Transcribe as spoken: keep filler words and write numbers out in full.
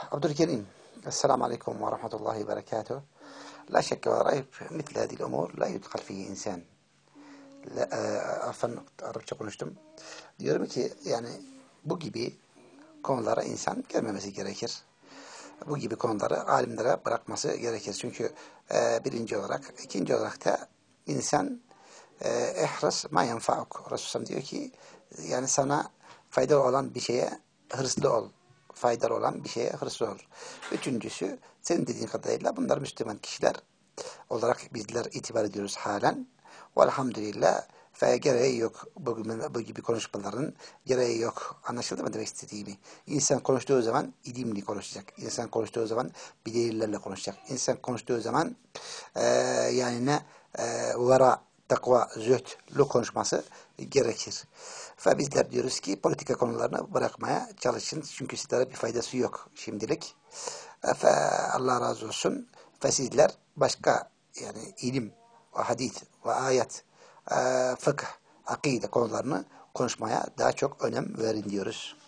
Abdülkerim, Esselamu Aleyküm ve Rahmetullahi ve Berekatuhu. La şekke ve rayb, mitli hadil umur, la yudkal fihi insan. La, e, Afan, Arapça konuştum. Diyorum ki, yani bu gibi konulara insan gelmemesi gerekir. Bu gibi konuları alimlere bırakması gerekir. Çünkü e, birinci olarak, ikinci olarak da insan e, ihras ma yenfa'uk. Resulullah diyor ki, yani sana faydalı olan bir şeye hırslı ol. Faydalı olan bir şeye hırslı ol. Üçüncüsü, senin dediğin kadarıyla bunlar Müslüman kişiler olarak bizler itibar ediyoruz halen. Velhamdülillah. Ve gereği yok. Bugün, bu gibi konuşmaların gereği yok. Anlaşıldı mı demek istediğimi? İnsan konuştuğu zaman ilimli konuşacak. İnsan konuştuğu zaman bir delillerle konuşacak. İnsan konuştuğu zaman e, yani ne e, vera, takva, zühdlü konuşması gerekir. Ve bizler diyoruz ki politika konularını bırakmaya çalışın. Çünkü sizlere bir faydası yok şimdilik. Ve Allah razı olsun. Ve sizler başka yani ilim ve hadis ve ayet, e, fıkıh, akide konularını konuşmaya daha çok önem verin diyoruz.